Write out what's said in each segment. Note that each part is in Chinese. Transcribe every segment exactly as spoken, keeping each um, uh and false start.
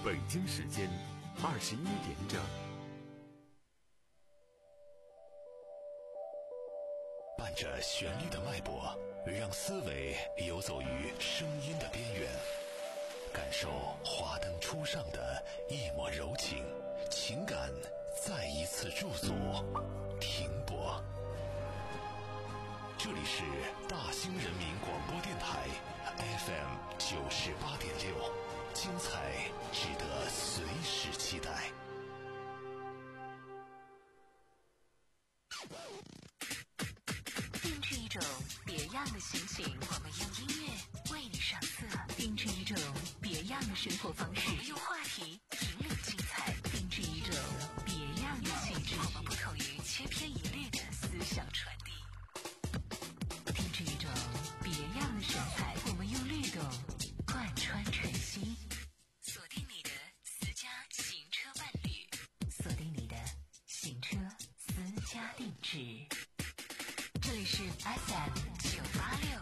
北京时间二十一点整。 伴着旋律的脉搏，让思维游走于声音的边缘，感受华灯初上的一抹柔情，情感再一次驻足停泊。这里是大兴人民广播电台 F M 九十八点六，精彩值得随时期待。 定制一种别样的心情，我们用音乐为你上色；定制一种别样的生活方式，我们用话题引领精彩；定制一种别样的气质，我们不同于千篇一律的思想传递；定制一种别样的神采，我们用律动贯穿晨曦。锁定你的私家行车伴侣，锁定你的行车私家定制。这里是 F M 九八六。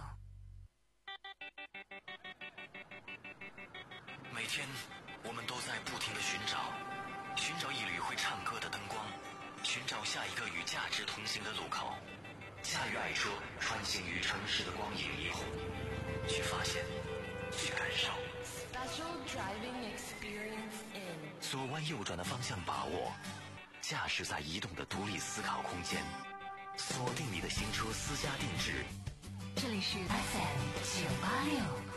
每天我们都在不停地寻找，寻找一缕会唱歌的灯光，寻找下一个与价值同行的路口。驾驭爱车，穿行于城市的光影霓虹，去发现，去感受。 Special driving experience in 左弯右转的方向把握，驾驶在移动的独立思考空间。锁定你的行车私家定制， 这里是 F M 九八六。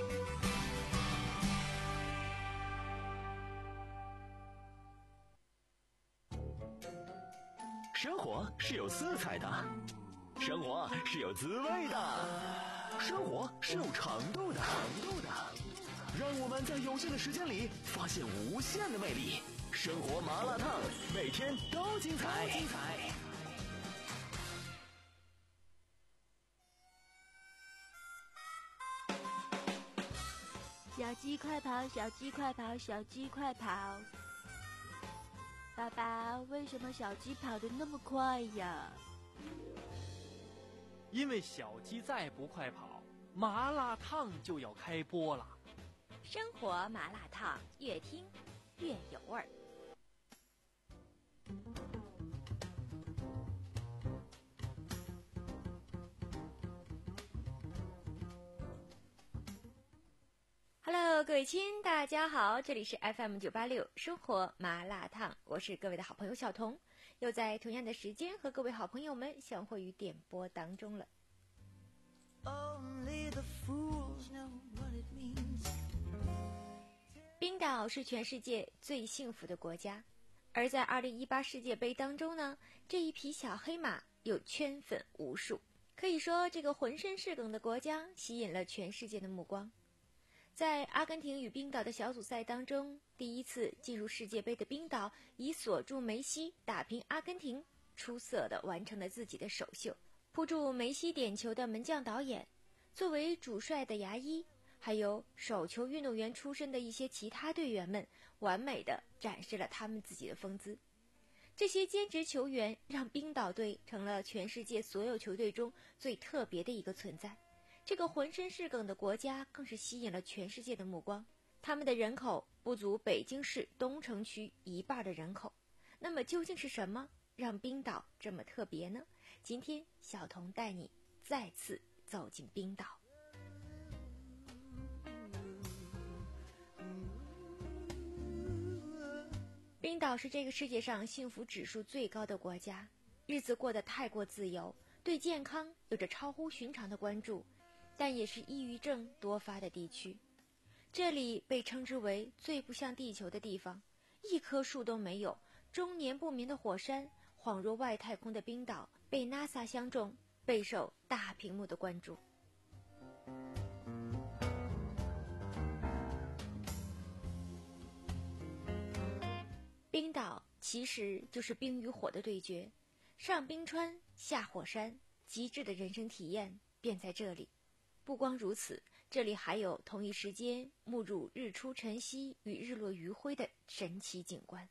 生活是有色彩的，生活是有滋味的，生活是有长度的，长度的。让我们在有限的时间里发现无限的魅力。生活麻辣烫，每天都精彩。精彩。 小鸡快跑，小鸡快跑，小鸡快跑！爸爸，为什么小鸡跑得那么快呀？ 因为小鸡再不快跑，麻辣烫就要开播了。 生活麻辣烫，越听越有味儿。Hello， 各位亲，大家好，这里是 F M 九八六生活麻辣烫，我是各位的好朋友小彤，又在同样的时间和各位好朋友们相会于点播当中了。冰岛是全世界最幸福的国家，而在二零一八世界杯当中呢，这一匹小黑马又圈粉无数，可以说这个浑身是梗的国家吸引了全世界的目光。在阿根廷与冰岛的小组赛当中，第一次进入世界杯的冰岛以锁住梅西打平阿根廷，出色地完成了自己的首秀。扑住梅西点球的门将导演，作为主帅的牙医，还有手球运动员出身的一些其他队员们，完美地展示了他们自己的风姿。这些兼职球员让冰岛队成了全世界所有球队中最特别的一个存在。这个浑身是梗的国家更是吸引了全世界的目光，他们的人口不足北京市东城区一半的人口。那么究竟是什么让冰岛这么特别呢？今天小彤带你再次走进冰岛。冰岛是这个世界上幸福指数最高的国家，日子过得太过自由，对健康有着超乎寻常的关注，但也是抑郁症多发的地区。这里被称之为最不像地球的地方，一棵树都没有，终年不眠的火山，恍若外太空的冰岛被 NASA 相中，备受大屏幕的关注。冰岛其实就是冰与火的对决，上冰川下火山，极致的人生体验便在这里。不光如此，这里还有同一时间目睹日出晨曦与日落余晖的神奇景观。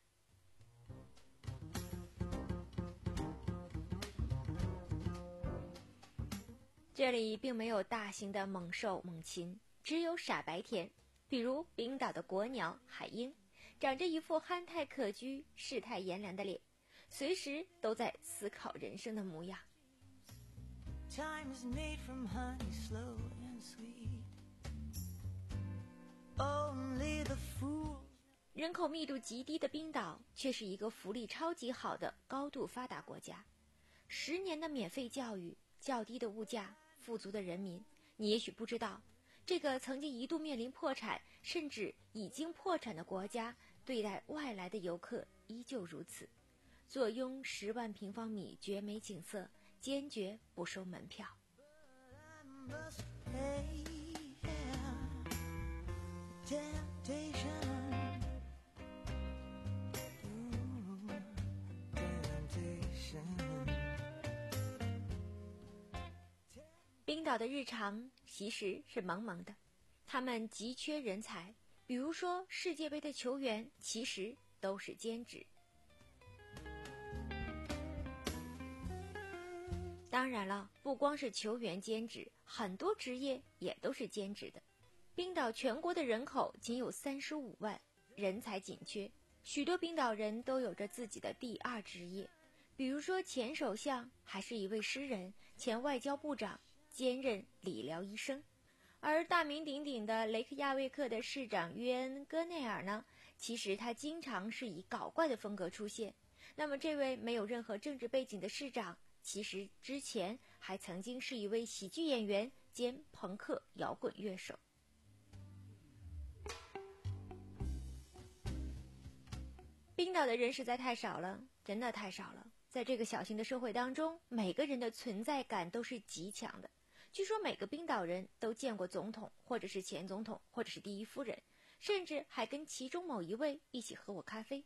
这里并没有大型的猛兽猛禽，只有傻白甜，比如冰岛的国鸟海鹰， 长着一副憨态可掬、世态炎凉的脸，随时都在思考人生的模样。 Time is made from honey, slow and sweet. Only the fool. 人口密度极低的冰岛却是一个福利超级好的高度发达国家。十年的免费教育，较低的物价，富足的人民，你也许不知道，这个曾经一度面临破产甚至已经破产的国家，对待外来的游客依旧如此。坐拥十万平方米绝美景色，坚决不收门票。冰岛的日常其实是萌萌的，他们急缺人才，比如说世界杯的球员其实都是兼职。当然了，不光是球员兼职，很多职业也都是兼职的。冰岛全国的人口仅有三十五万，人才紧缺，许多冰岛人都有着自己的第二职业，比如说前首相还是一位诗人，前外交部长，兼任理疗医生。而大名鼎鼎的雷克雅未克的市长约恩·戈内尔呢，其实他经常是以搞怪的风格出现。那么这位没有任何政治背景的市长，其实之前还曾经是一位喜剧演员兼朋克摇滚乐手。冰岛的人实在太少了，真的太少了。在这个小型的社会当中，每个人的存在感都是极强的。据说每个冰岛人都见过总统，或者是前总统，或者是第一夫人，甚至还跟其中某一位一起喝过咖啡。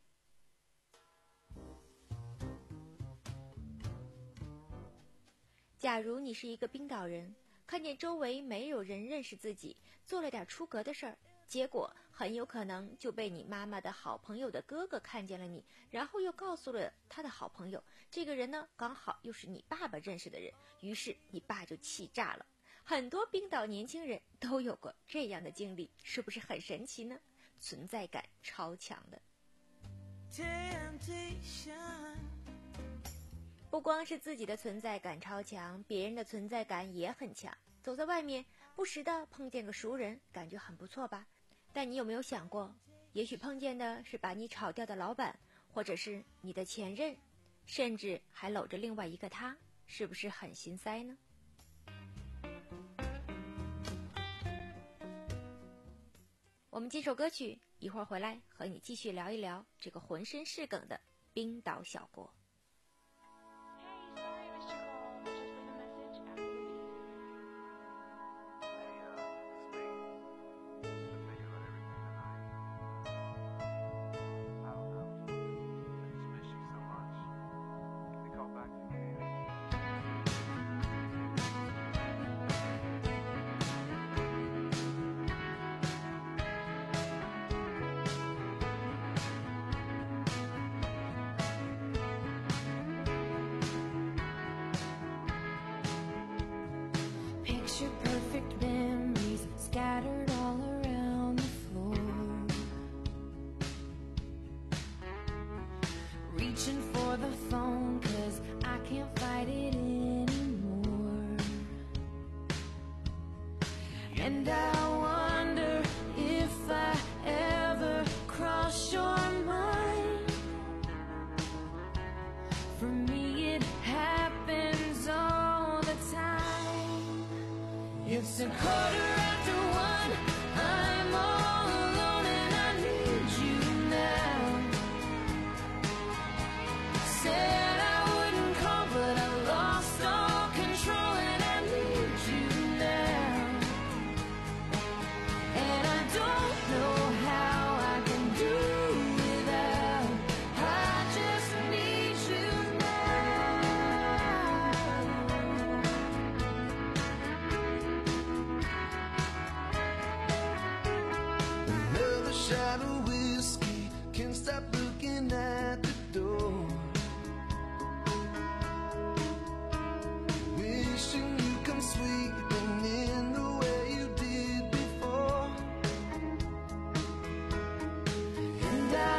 假如你是一个冰岛人，看见周围没有人认识自己，做了点出格的事儿，结果很有可能就被你妈妈的好朋友的哥哥看见了你，然后又告诉了他的好朋友，这个人呢刚好又是你爸爸认识的人，于是你爸就气炸了。很多冰岛年轻人都有过这样的经历，是不是很神奇呢？存在感超强的。不光是自己的存在感超强，别人的存在感也很强。走在外面，不时的碰见个熟人，感觉很不错吧？但你有没有想过，也许碰见的是把你炒掉的老板，或者是你的前任，甚至还搂着另外一个他，是不是很心塞呢？我们接首歌曲，一会儿回来和你继续聊一聊这个浑身是梗的冰岛小国。 Picture perfect memories scattered all around the floor. Reaching for the phone 'cause I can't fight it anymore. And I wonder if I ever cross your mind. For me it happens all the time. It's a quarter after one, I'm all alone and I need you now. Said I wouldn't call but I lost all control and I need you now. And I don't know how I can do without, I just need you now. Another shot of whiskey, can't stop looking at the door. Wishing you come sweeping in the way you did before. And I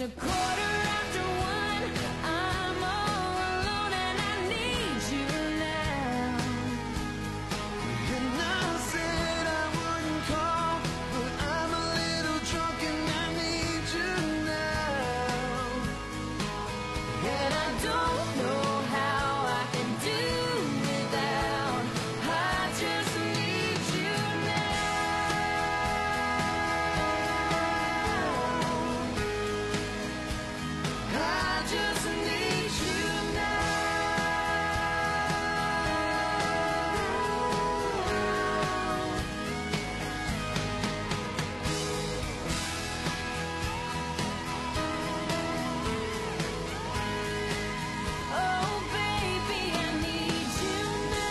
a quarter after one. I'm all alone and I need you now. And I said I wouldn't call, but I'm a little drunk and I need you now. And I don't know how I can do without. I just need you now. I just need you now. Oh, baby, I need you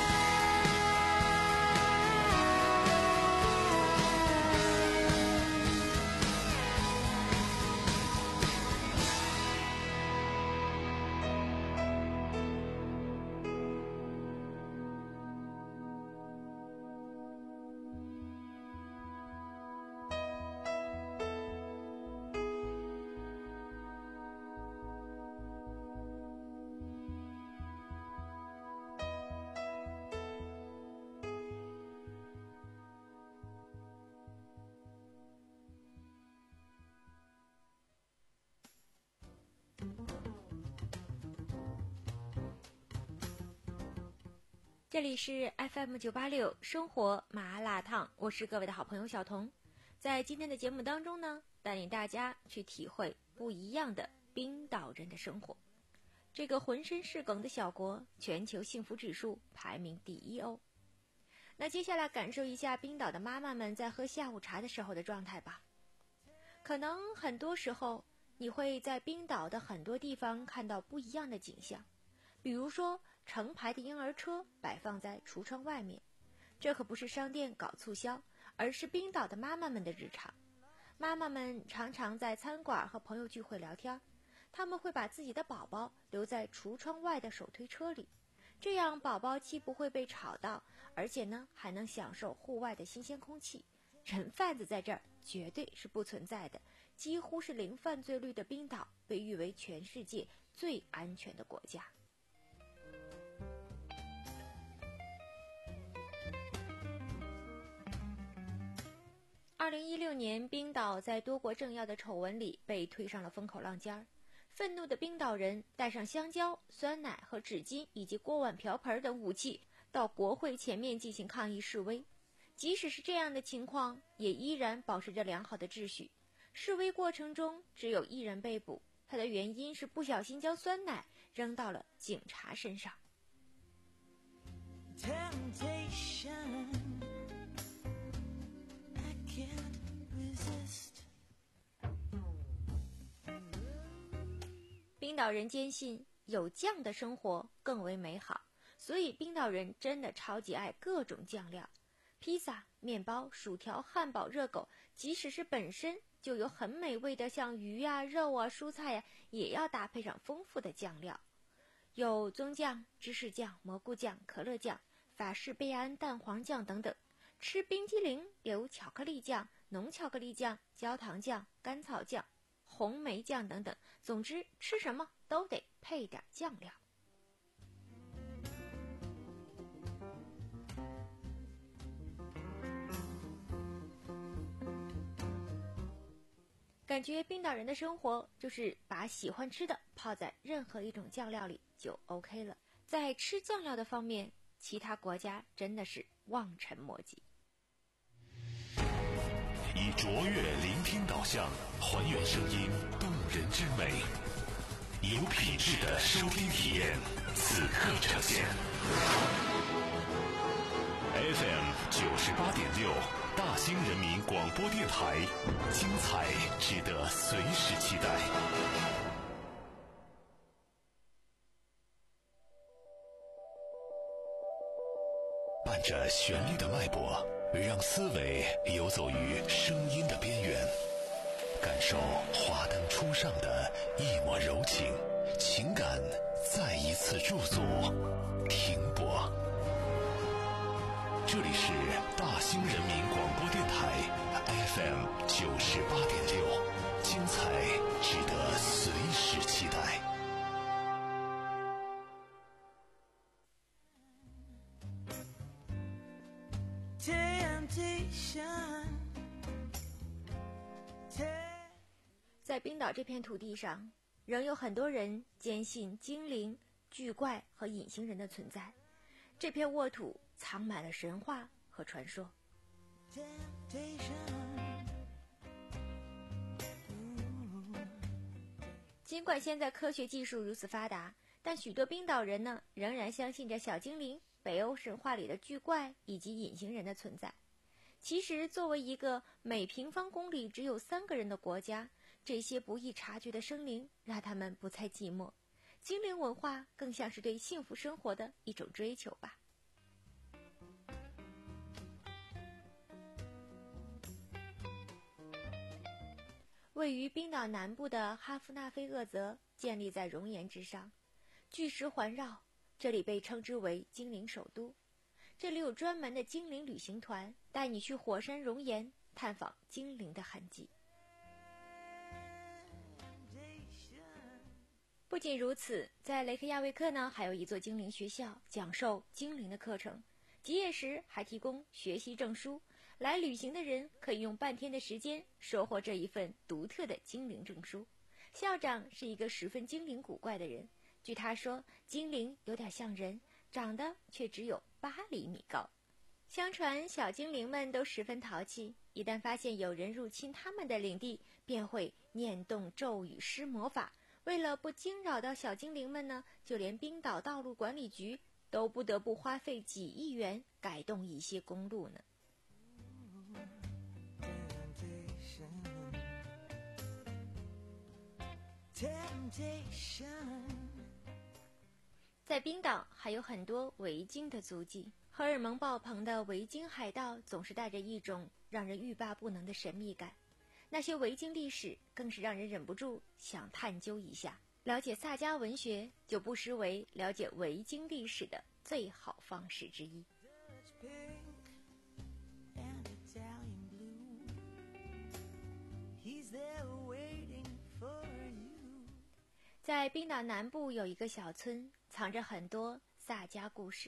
now. 这里是 F M 九八六生活麻辣烫，我是各位的好朋友小童。在今天的节目当中呢，带领大家去体会不一样的冰岛人的生活。这个浑身是梗的小国，全球幸福指数排名第一哦。那接下来感受一下冰岛的妈妈们在喝下午茶的时候的状态吧。可能很多时候你会在冰岛的很多地方看到不一样的景象，比如说成排的婴儿车摆放在橱窗外面，这可不是商店搞促销，而是冰岛的妈妈们的日常。妈妈们常常在餐馆和朋友聚会聊天，他们会把自己的宝宝留在橱窗外的手推车里，这样宝宝既不会被吵到，而且呢还能享受户外的新鲜空气。人贩子在这儿绝对是不存在的，几乎是零犯罪率的冰岛被誉为全世界最安全的国家。二零一六年，冰岛在多国政要的丑闻里被推上了风口浪尖儿。愤怒的冰岛人带上香蕉、酸奶和纸巾以及锅碗瓢盆等武器，到国会前面进行抗议示威。即使是这样的情况，也依然保持着良好的秩序。示威过程中，只有一人被捕，他的原因是不小心将酸奶扔到了警察身上。 Temptation, I can't resist. 冰岛人坚信有酱的生活更为美好，所以冰岛人真的超级爱各种酱料。披萨、面包、薯条、汉堡、热狗，即使是本身就有很美味的像鱼啊、肉啊、蔬菜呀、啊，也要搭配上丰富的酱料，有棕酱、芝士酱、蘑菇酱、可乐酱、法式贝安蛋黄酱等等。吃冰激凌有巧克力酱、浓巧克力酱、焦糖酱、甘草酱、红莓酱等等，总之吃什么都得配点酱料。感觉冰岛人的生活就是把喜欢吃的泡在任何一种酱料里就 OK 了。在吃酱料的方面，其他国家真的是望尘莫及。 以卓越聆听导向，还原声音动人之美，有品质的收听体验，此刻呈现。F M 九十八点六，大兴人民广播电台，精彩值得随时期待。伴着旋律的脉搏，让思维游走于声音的边缘，感受华灯初上的一抹柔情，情感再一次驻足停泊。这里是大兴人民广播电台 F M 九十八点六，精彩值得随时期待。 在冰岛这片土地上，仍有很多人坚信精灵、巨怪和隐形人的存在。这片沃土藏满了神话和传说。尽管现在科学技术如此发达，但许多冰岛人呢，仍然相信着小精灵、北欧神话里的巨怪以及隐形人的存在。其实，作为一个每平方公里只有三个人的国家，这些不易察觉的生灵让他们不再寂寞。精灵文化更像是对幸福生活的一种追求吧。位于冰岛南部的哈夫纳菲厄泽建立在熔岩之上，巨石环绕，这里被称之为精灵首都。这里有专门的精灵旅行团，带你去火山熔岩探访精灵的痕迹。不仅如此，在雷克雅未克呢，还有一座精灵学校，讲授精灵的课程，结业时还提供学习证书。来旅行的人可以用半天的时间收获这一份独特的精灵证书。校长是一个十分精灵古怪的人，据他说，精灵有点像人，长得却只有八厘米高。相传小精灵们都十分淘气，一旦发现有人入侵他们的领地，便会念动咒语施魔法。为了不惊扰到小精灵们呢，就连冰岛道路管理局都不得不花费几亿元改动一些公路呢。在冰岛还有很多维京的足迹，荷尔蒙爆棚的维京海盗总是带着一种让人欲罢不能的神秘感。那些维京历史更是让人忍不住想探究一下。了解萨迦文学就不失为了解维京历史的最好方式之一。在冰岛南部有一个小村，藏着很多萨迦故事。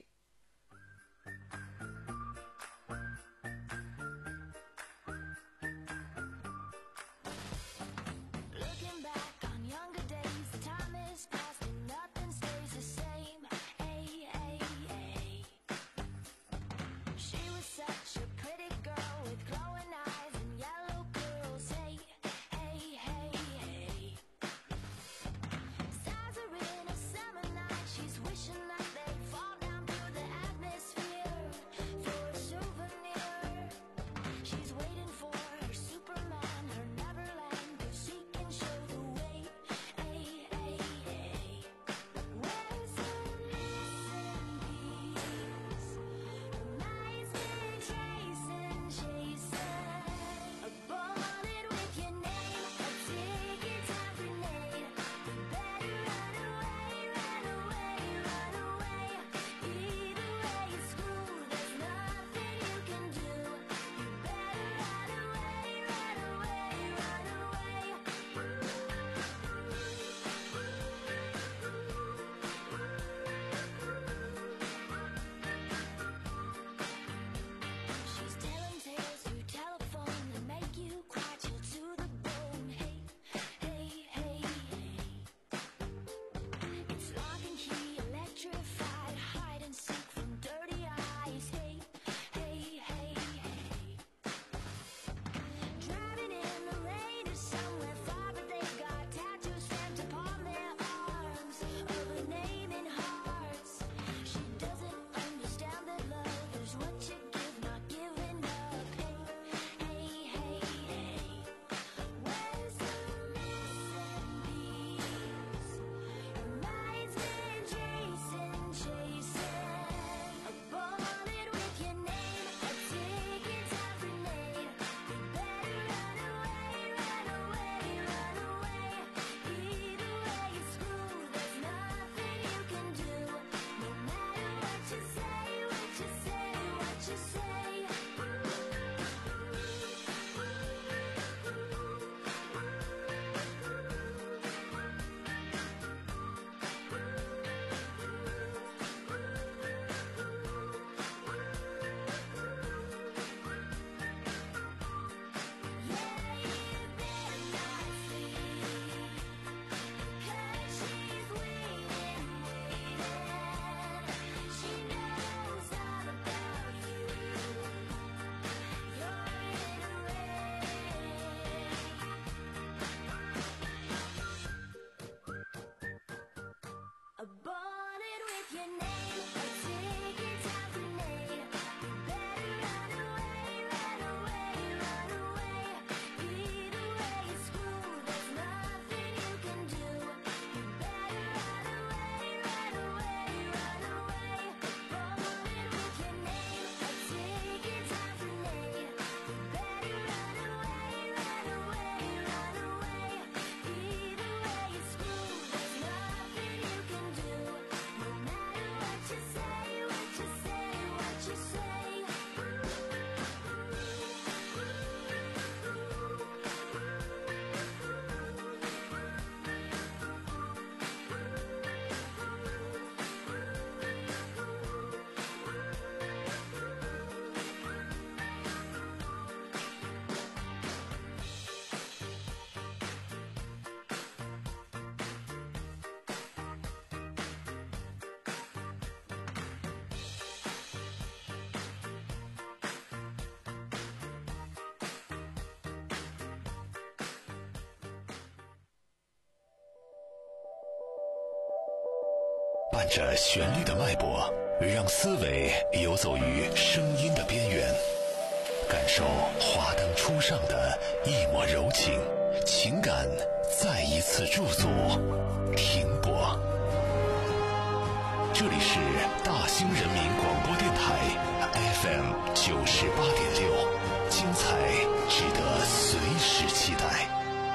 伴着旋律的脉搏，让思维游走于声音的边缘，感受华灯初上的一抹柔情，情感再一次驻足停泊。这里是大兴人民广播电台 F M 九十八点六，精彩值得随时期待。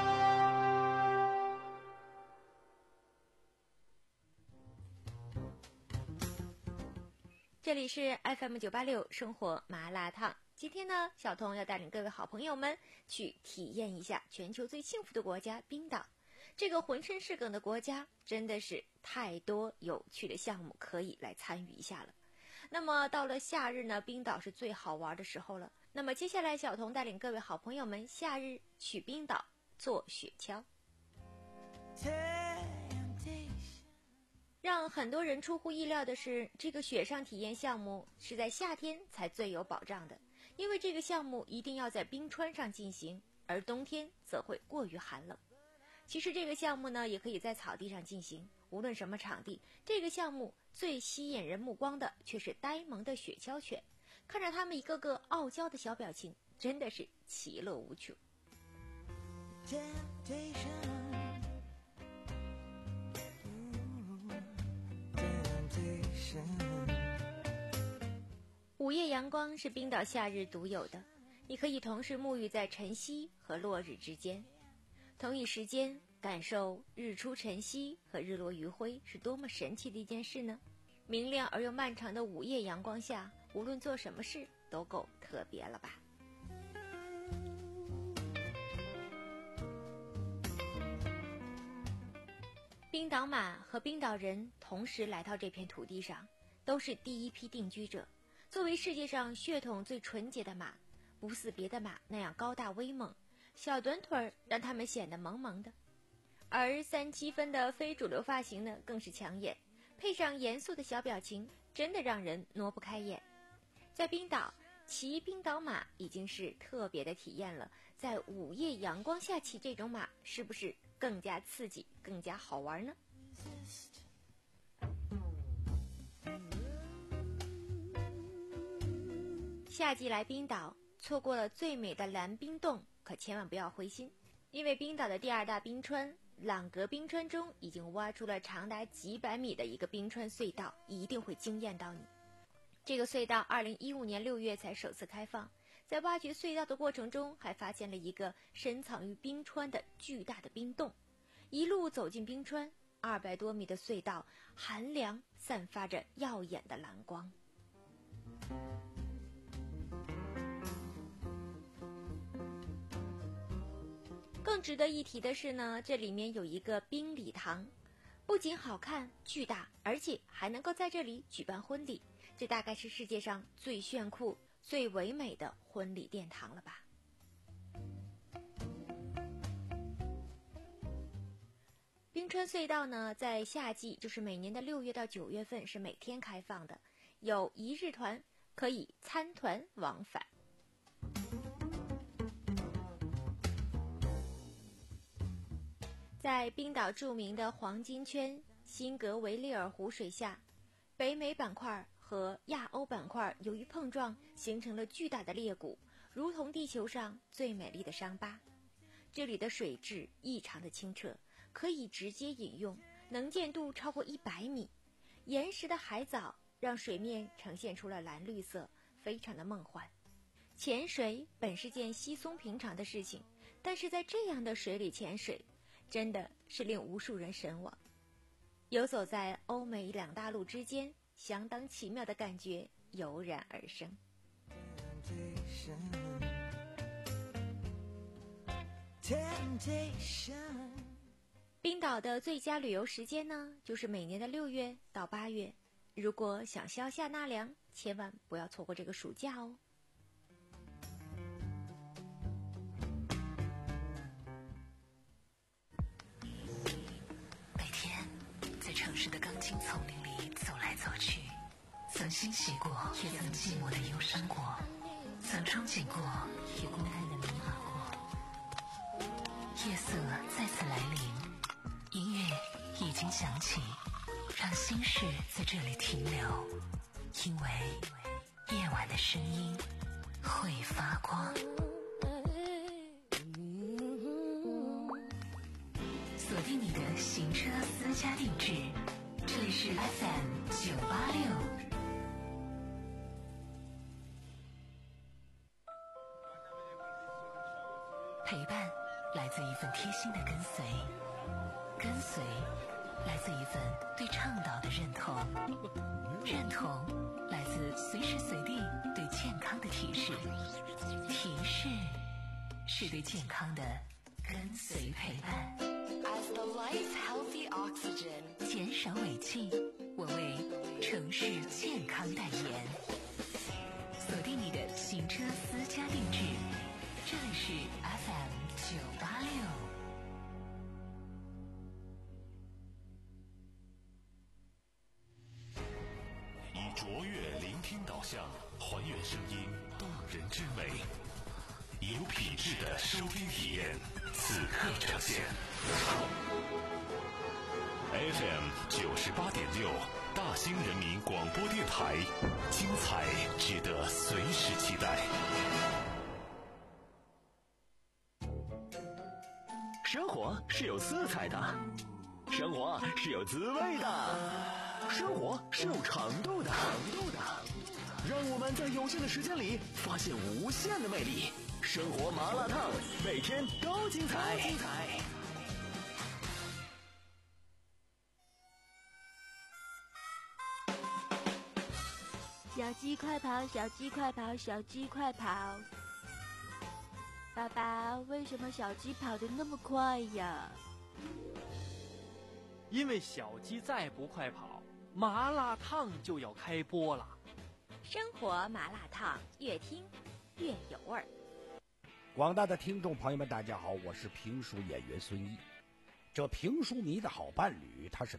这里是 F M 九八六生活麻辣烫。今天呢，小童要带领各位好朋友们去体验一下全球最幸福的国家冰岛。这个浑身是梗的国家真的是太多有趣的项目可以来参与一下了。那么到了夏日呢，冰岛是最好玩的时候了。那么接下来小童带领各位好朋友们夏日去冰岛坐雪橇。让很多人出乎意料的是，这个雪上体验项目是在夏天才最有保障的，因为这个项目一定要在冰川上进行，而冬天则会过于寒冷。其实这个项目呢，也可以在草地上进行，无论什么场地，这个项目最吸引人目光的却是呆萌的雪橇犬，看着他们一个个傲娇的小表情，真的是其乐无穷。午夜阳光是冰岛夏日独有的，你可以同时沐浴在晨曦和落日之间，同一时间感受日出晨曦和日落余晖，是多么神奇的一件事呢？明亮而又漫长的午夜阳光下，无论做什么事都够特别了吧。冰岛马和冰岛人同时来到这片土地上，都是第一批定居者。作为世界上血统最纯洁的马，不似别的马那样高大威猛，小短腿儿让它们显得萌萌的。而三七分的非主流发型呢，更是抢眼，配上严肃的小表情，真的让人挪不开眼。在冰岛，骑冰岛马已经是特别的体验了，在午夜阳光下骑这种马，是不是更加刺激，更加好玩呢？夏季来冰岛，错过了最美的蓝冰洞，可千万不要灰心，因为冰岛的第二大冰川朗格冰川中已经挖出了长达几百米的一个冰川隧道，一定会惊艳到你。这个隧道二零一五年六月才首次开放，在挖掘隧道的过程中，还发现了一个深藏于冰川的巨大的冰洞。一路走进冰川，二百多米的隧道，寒凉散发着耀眼的蓝光。更值得一提的是呢，这里面有一个冰礼堂，不仅好看巨大，而且还能够在这里举办婚礼，这大概是世界上最炫酷最唯美的婚礼殿堂了吧。冰川隧道呢，在夏季，就是每年的六月到九月份是每天开放的，有一日团，可以参团往返。在冰岛著名的黄金圈辛格维利尔湖水下，北美板块和亚欧板块由于碰撞形成了巨大的裂谷，如同地球上最美丽的伤疤。这里的水质异常的清澈，可以直接饮用，能见度超过一百米。岩石的海藻让水面呈现出了蓝绿色，非常的梦幻。潜水本是件稀松平常的事情，但是在这样的水里潜水，真的是令无数人神往。游走在欧美两大陆之间，相当奇妙的感觉油然而生。冰岛的最佳旅游时间呢，就是每年的六月到八月。如果想消夏纳凉，千万不要错过这个暑假哦。 每天在城市的钢筋丛林里走来走去，曾欣喜过，也曾寂寞的忧伤过，曾憧憬过，也公开的迷茫过。夜色再次来临，音乐已经响起， 让心事在这里停留，因为夜晚的声音会发光。锁定你的行车私家定制，这里是 F M 九八六。陪伴来自一份贴心的跟随，跟随来自一份对倡导的认同，认同来自随时随地对健康的提示，提示是对健康的跟随陪伴。As the life healthy oxygen， 减少尾气，我为城市健康代言。锁定你的行车私家定制，这里是 F M 九八六。 以卓越聆听导向，还原声音动人之美，以有品质的收听体验，此刻呈现。F M 九十八点六，大兴人民广播电台，精彩值得随时期待。 生活是有色彩的，生活是有滋味的，生活是有长度的，长度的。让我们在有限的时间里发现无限的魅力。生活麻辣烫，每天都精彩。精彩。 小鸡快跑，小鸡快跑，小鸡快跑！爸爸，为什么小鸡跑得那么快呀？ 因为小鸡再不快跑，麻辣烫就要开播了。 生活麻辣烫，越听越有味儿。 广大的听众朋友们，大家好，我是评书演员孙一。这评书迷的好伴侣，他是